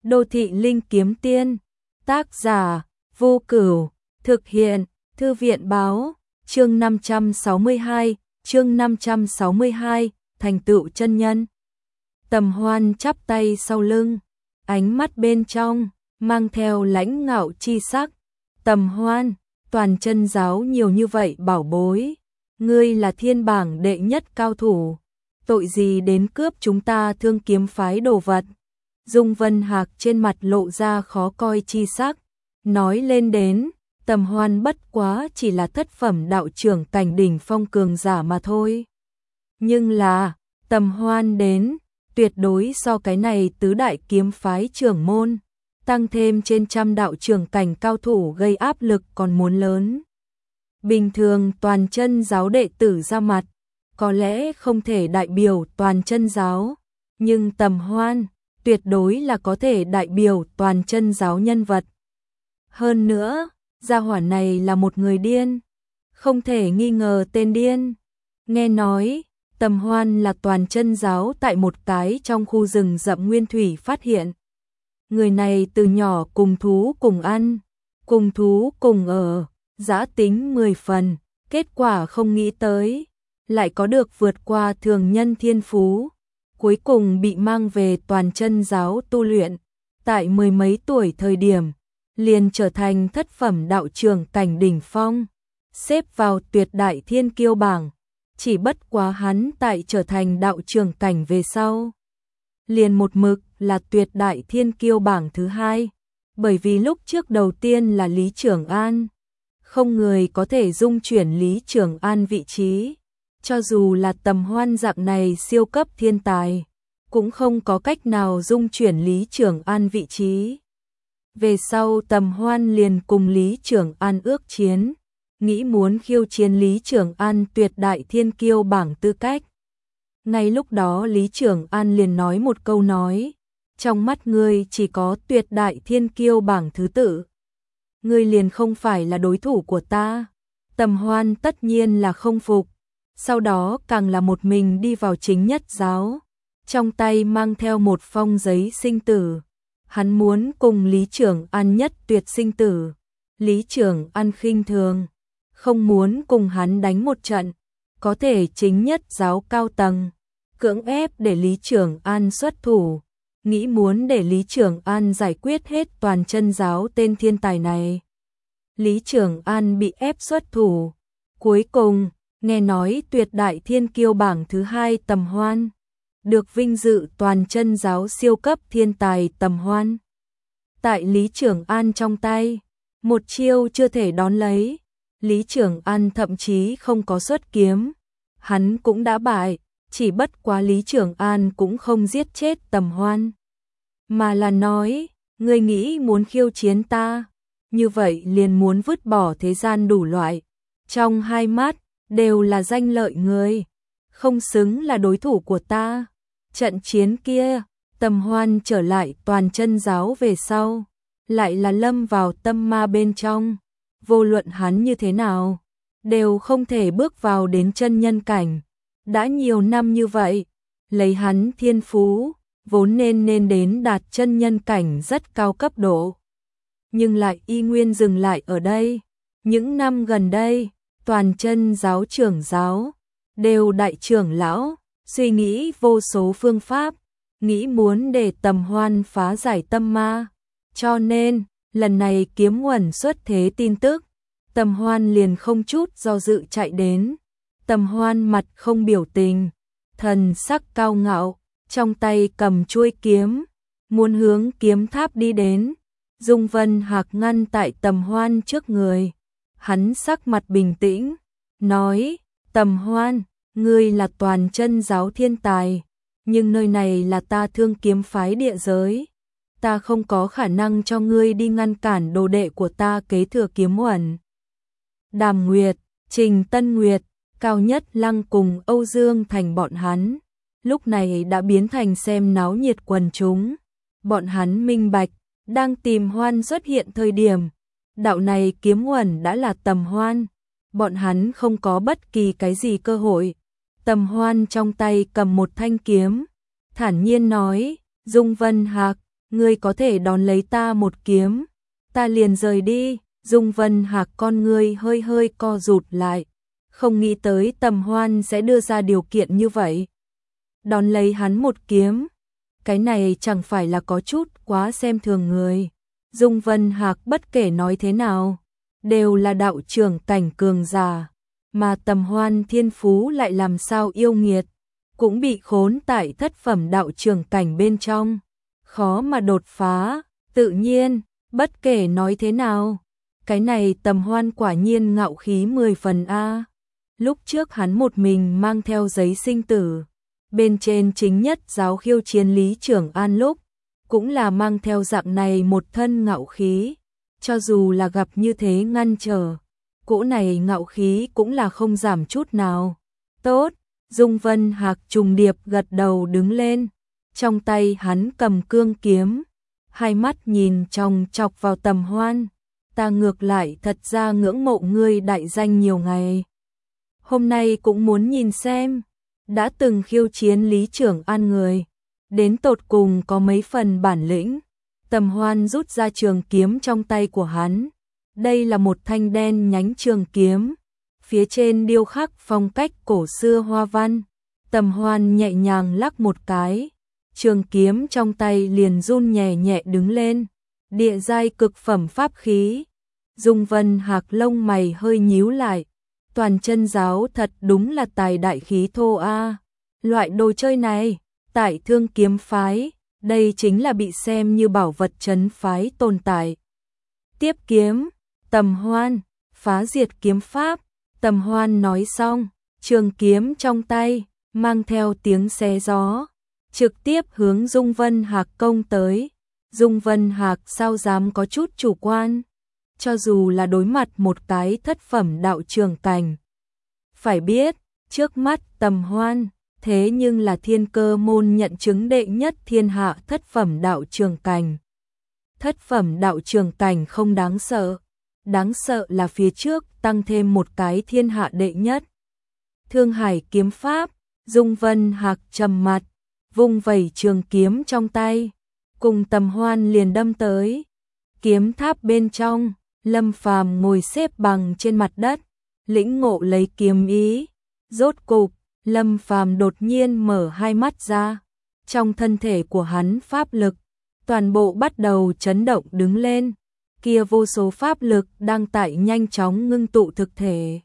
Đô thị linh kiếm tiên, tác giả, Vô Cửu, thực hiện, Thư viện báo, chương 562, thành tựu chân nhân. Tầm Hoan chắp tay sau lưng, ánh mắt bên trong, mang theo lãnh ngạo chi sắc. Tầm Hoan, toàn chân giáo nhiều như vậy bảo bối, ngươi là thiên bảng đệ nhất cao thủ, tội gì đến cướp chúng ta Thương Kiếm phái đồ vật. Dung Vân Hạc trên mặt lộ ra khó coi chi sắc, nói lên đến, Tầm Hoan bất quá chỉ là thất phẩm đạo trưởng cảnh đỉnh phong cường giả mà thôi. Nhưng là, Tầm Hoan đến, tuyệt đối so cái này tứ đại kiếm phái trưởng môn, tăng thêm trên trăm đạo trưởng cảnh cao thủ gây áp lực còn muốn lớn. Bình thường toàn chân giáo đệ tử ra mặt, có lẽ không thể đại biểu toàn chân giáo, nhưng Tầm Hoan tuyệt đối là có thể đại biểu toàn chân giáo nhân vật. Hơn nữa, gia hỏa này là một người điên, không thể nghi ngờ tên điên. Nghe nói, Tầm Hoan là toàn chân giáo tại một cái trong khu rừng rậm nguyên thủy phát hiện. Người này từ nhỏ cùng thú cùng ăn, cùng thú cùng ở, dã tính 10 phần, kết quả không nghĩ tới, lại có được vượt qua thường nhân thiên phú. Cuối cùng bị mang về toàn chân giáo tu luyện, tại mười mấy tuổi thời điểm, liền trở thành thất phẩm đạo trưởng cảnh đỉnh phong, xếp vào tuyệt đại thiên kiêu bảng. Chỉ bất quá hắn tại trở thành đạo trưởng cảnh về sau, liền một mực là tuyệt đại thiên kiêu bảng thứ hai, bởi vì lúc trước đầu tiên là Lý Trường An, không người có thể dung chuyển Lý Trường An vị trí, cho dù là Tầm Hoan dạng này siêu cấp thiên tài, cũng không có cách nào dung chuyển Lý Trường An vị trí. Về sau Tầm Hoan liền cùng Lý Trường An ước chiến, nghĩ muốn khiêu chiến Lý Trường An tuyệt đại thiên kiêu bảng tư cách. Ngay lúc đó Lý Trường An liền nói một câu nói, trong mắt ngươi chỉ có tuyệt đại thiên kiêu bảng thứ tự, ngươi liền không phải là đối thủ của ta. Tầm Hoan tất nhiên là không phục, sau đó càng là một mình đi vào chính nhất giáo, trong tay mang theo một phong giấy sinh tử. Hắn muốn cùng Lý Trường An nhất tuyệt sinh tử. Lý Trường An khinh thường, không muốn cùng hắn đánh một trận, có thể chính nhất giáo cao tầng cưỡng ép để Lý Trường An xuất thủ, nghĩ muốn để Lý Trường An giải quyết hết toàn chân giáo tên thiên tài này. Lý Trường An bị ép xuất thủ, cuối cùng nghe nói tuyệt đại thiên kiêu bảng thứ hai Tầm Hoan, được vinh dự toàn chân giáo siêu cấp thiên tài Tầm Hoan, tại Lý Trường An trong tay, một chiêu chưa thể đón lấy. Lý Trường An thậm chí không có xuất kiếm, hắn cũng đã bại, chỉ bất quá Lý Trường An cũng không giết chết Tầm Hoan, mà là nói, ngươi nghĩ muốn khiêu chiến ta, như vậy liền muốn vứt bỏ thế gian đủ loại, trong hai mắt đều là danh lợi người, không xứng là đối thủ của ta. Trận chiến kia, Tầm Hoan trở lại toàn chân giáo về sau, lại là lâm vào tâm ma bên trong, vô luận hắn như thế nào, đều không thể bước vào đến chân nhân cảnh. Đã nhiều năm như vậy, lấy hắn thiên phú, vốn nên đến đạt chân nhân cảnh rất cao cấp độ, nhưng lại y nguyên dừng lại ở đây. Những năm gần đây, toàn chân giáo trưởng giáo, đều đại trưởng lão, suy nghĩ vô số phương pháp, nghĩ muốn để Tầm Hoan phá giải tâm ma. Cho nên, lần này Kiếm Uẩn xuất thế tin tức, Tầm Hoan liền không chút do dự chạy đến. Tầm Hoan mặt không biểu tình, thần sắc cao ngạo, trong tay cầm chuôi kiếm, muốn hướng kiếm tháp đi đến. Dung Vân Hạc ngăn tại Tầm Hoan trước người, hắn sắc mặt bình tĩnh, nói, Tầm Hoan, ngươi là toàn chân giáo thiên tài, nhưng nơi này là ta Thương Kiếm phái địa giới, ta không có khả năng cho ngươi đi ngăn cản đồ đệ của ta kế thừa Kiếm Uẩn. Đàm Nguyệt, Trình Tân Nguyệt, Cao Nhất Lăng cùng Âu Dương Thành bọn hắn, lúc này đã biến thành xem náo nhiệt quần chúng. Bọn hắn minh bạch, đang tìm Hoan xuất hiện thời điểm, đạo này Kiếm Uẩn đã là Tầm Hoan, bọn hắn không có bất kỳ cái gì cơ hội. Tầm Hoan trong tay cầm một thanh kiếm, thản nhiên nói, Dung Vân Hạc, ngươi có thể đón lấy ta một kiếm, ta liền rời đi. Dung Vân Hạc con ngươi hơi hơi co rụt lại, không nghĩ tới Tầm Hoan sẽ đưa ra điều kiện như vậy. Đón lấy hắn một kiếm, cái này chẳng phải là có chút quá xem thường người. Dung Vân Hạc bất kể nói thế nào, đều là đạo trưởng cảnh cường giả, mà Tầm Hoan thiên phú lại làm sao yêu nghiệt, cũng bị khốn tại thất phẩm đạo trưởng cảnh bên trong, khó mà đột phá. Tự nhiên, bất kể nói thế nào, cái này Tầm Hoan quả nhiên ngạo khí 10 phần a. Lúc trước hắn một mình mang theo giấy sinh tử, bên trên chính nhất giáo khiêu chiến Lý Trưởng An lúc, cũng là mang theo dạng này một thân ngạo khí, cho dù là gặp như thế ngăn trở, cỗ này ngạo khí cũng là không giảm chút nào. Tốt, Dung Vân Hạc trùng điệp gật đầu đứng lên, trong tay hắn cầm cương kiếm, hai mắt nhìn chòng chọc vào Tầm Hoan, ta ngược lại thật ra ngưỡng mộ ngươi đại danh nhiều ngày. Hôm nay cũng muốn nhìn xem, đã từng khiêu chiến Lý Trưởng An người, đến tột cùng có mấy phần bản lĩnh. Tầm Hoan rút ra trường kiếm trong tay của hắn, đây là một thanh đen nhánh trường kiếm, phía trên điêu khắc phong cách cổ xưa hoa văn. Tầm Hoan nhẹ nhàng lắc một cái, trường kiếm trong tay liền run nhẹ nhẹ đứng lên, địa giai cực phẩm pháp khí. Dung Vân Hạc lông mày hơi nhíu lại, toàn chân giáo thật đúng là tài đại khí thô a. Loại đồ chơi này, tại Thương Kiếm phái, đây chính là bị xem như bảo vật trấn phái tồn tại. Tiếp kiếm, Tầm Hoan, phá diệt kiếm pháp. Tầm Hoan nói xong, trường kiếm trong tay, mang theo tiếng xé gió, trực tiếp hướng Dung Vân Hạc công tới. Dung Vân Hạc sao dám có chút chủ quan, cho dù là đối mặt một cái thất phẩm đạo trường cảnh. Phải biết, trước mắt Tầm Hoan, thế nhưng là Thiên Cơ môn nhận chứng đệ nhất thiên hạ thất phẩm đạo trường cảnh. Thất phẩm đạo trường cảnh không đáng sợ là phía trước tăng thêm một cái thiên hạ đệ nhất. Thương Hải kiếm pháp, Dung Vân Hạc trầm mặt, vung vẩy trường kiếm trong tay, cùng Tầm Hoan liền đâm tới. Kiếm tháp bên trong, Lâm Phàm ngồi xếp bằng trên mặt đất, lĩnh ngộ lấy kiếm ý. Rốt cục, Lâm Phàm đột nhiên mở hai mắt ra, trong thân thể của hắn pháp lực toàn bộ bắt đầu chấn động đứng lên, kia vô số pháp lực đang tại nhanh chóng ngưng tụ thực thể.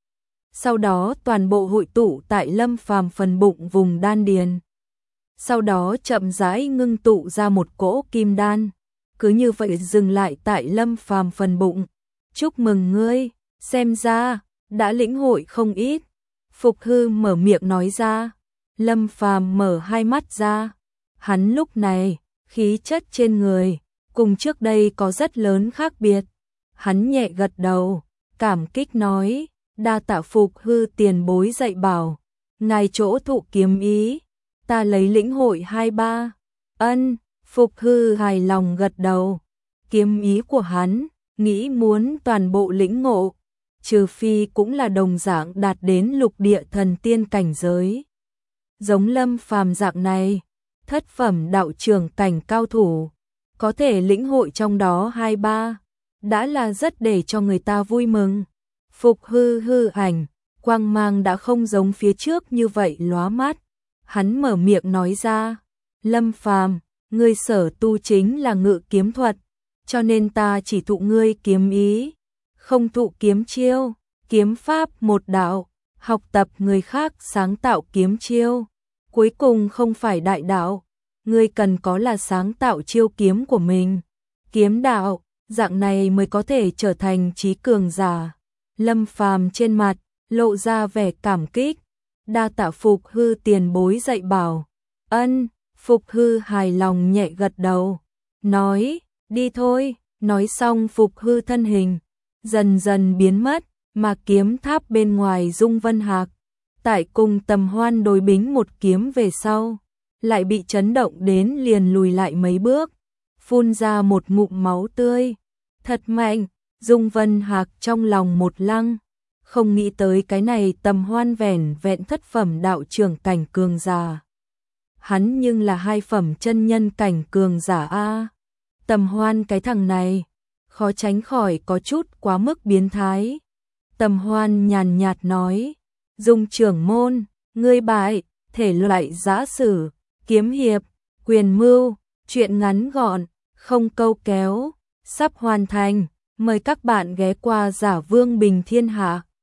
Sau đó toàn bộ hội tụ tại Lâm Phàm phần bụng vùng đan điền. Sau đó chậm rãi ngưng tụ ra một cỗ kim đan, cứ như vậy dừng lại tại Lâm Phàm phần bụng. Chúc mừng ngươi, xem ra đã lĩnh hội không ít. Phục Hư mở miệng nói ra. Lâm Phàm mở hai mắt ra, hắn lúc này khí chất trên người cùng trước đây có rất lớn khác biệt. Hắn nhẹ gật đầu, cảm kích nói, đa tạ Phục Hư tiền bối dạy bảo, ngài chỗ thụ kiếm ý, ta lấy lĩnh hội 2-3. Ân, Phục Hư hài lòng gật đầu. Kiếm ý của hắn, nghĩ muốn toàn bộ lĩnh ngộ, trừ phi cũng là đồng dạng đạt đến lục địa thần tiên cảnh giới. Giống Lâm Phàm dạng này, thất phẩm đạo trường cảnh cao thủ, có thể lĩnh hội trong đó 2-3, đã là rất để cho người ta vui mừng. Phục Hư hư ảnh, quang mang đã không giống phía trước như vậy lóa mắt. Hắn mở miệng nói ra, Lâm Phàm, ngươi sở tu chính là ngự kiếm thuật, cho nên ta chỉ thụ ngươi kiếm ý, không thụ kiếm chiêu. Kiếm pháp một đạo, học tập người khác sáng tạo kiếm chiêu, cuối cùng không phải đại đạo, ngươi cần có là sáng tạo chiêu kiếm của mình. Kiếm đạo, dạng này mới có thể trở thành trí cường giả. Lâm Phàm trên mặt lộ ra vẻ cảm kích, đa tạ Phục Hư tiền bối dạy bảo. Ân, Phục Hư hài lòng nhẹ gật đầu, nói, đi thôi. Nói xong Phục Hư thân hình dần dần biến mất, mà kiếm tháp bên ngoài Dung Vân Hạc, tại cùng Tầm Hoan đối bính một kiếm về sau, lại bị chấn động đến liền lùi lại mấy bước, phun ra một ngụm máu tươi. Thật mạnh, Dung Vân Hạc trong lòng một lăng, không nghĩ tới cái này Tầm Hoan vẻn vẹn thất phẩm đạo trưởng cảnh cường giả. hắn nhưng là 2 phẩm chân nhân cảnh cường giả a. Tầm Hoan cái thằng này, khó tránh khỏi có chút quá mức biến thái. Tầm Hoan nhàn nhạt nói, Dung trưởng môn, ngươi bại, thể loại giã sử, kiếm hiệp, quyền mưu, chuyện ngắn gọn, không câu kéo, sắp hoàn thành, mời các bạn ghé qua Giả Vương Bình Thiên Hạ.